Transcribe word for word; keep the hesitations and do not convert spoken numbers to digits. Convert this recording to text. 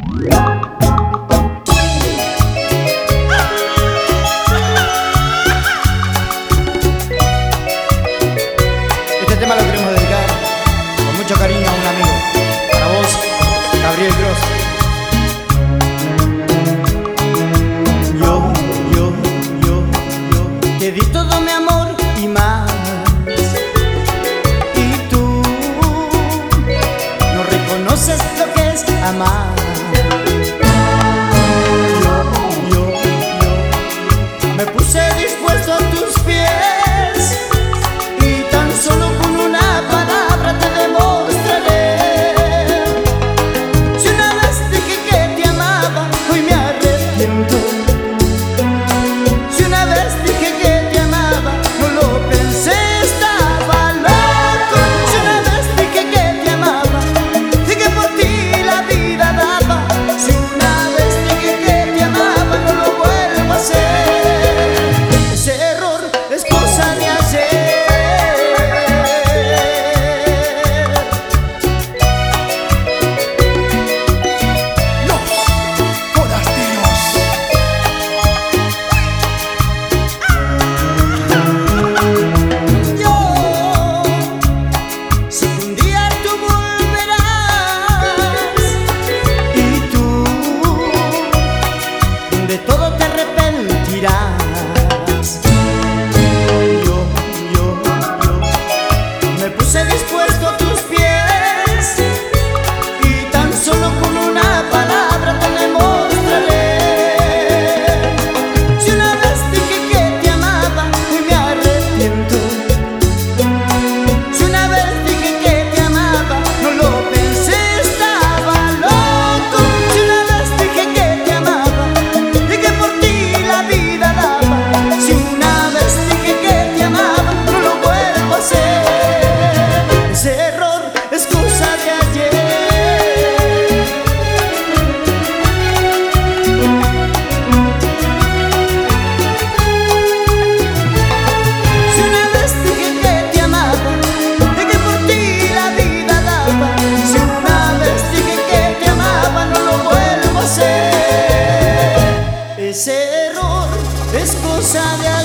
Este tema lo queremos dedicar con mucho cariño a un amigo. Para vos, Gabriel Gross. Yo, yo, yo, yo te di todo mi amor y más. Y tú no reconoces lo que es amar. Yo, yo, yo me puse dispuesto a tus pies y tan solo con una palabra te demostraré. Si una vez dije que te amaba, hoy me arrepiento. Si una vez dije que te amaba, no lo pensé, estaba loco. Si una vez dije que te amaba y que por ti la vida daba. Si una vez dije que te amaba, no lo vuelvo a hacer. Ese error es cosa de ayer. De todo te arrepentirás. Yo, yo, yo me puse dispuesto a tus pies y tan solo con una palabra te demostraré. Si una vez dije que te amaba, hoy me arrepiento. Si una vez dije que te amaba, no lo pensé, estaba loco. Si una vez dije que te amaba y que por ti la vida daba. Si una vez dije que te amaba, no lo vuelvo a hacer. Ese error es cosa de ayer. Si una vez dije que te amaba y que por ti la vida daba. Si una vez dije que te amaba, no lo vuelvo a hacer. Ese error es cosa de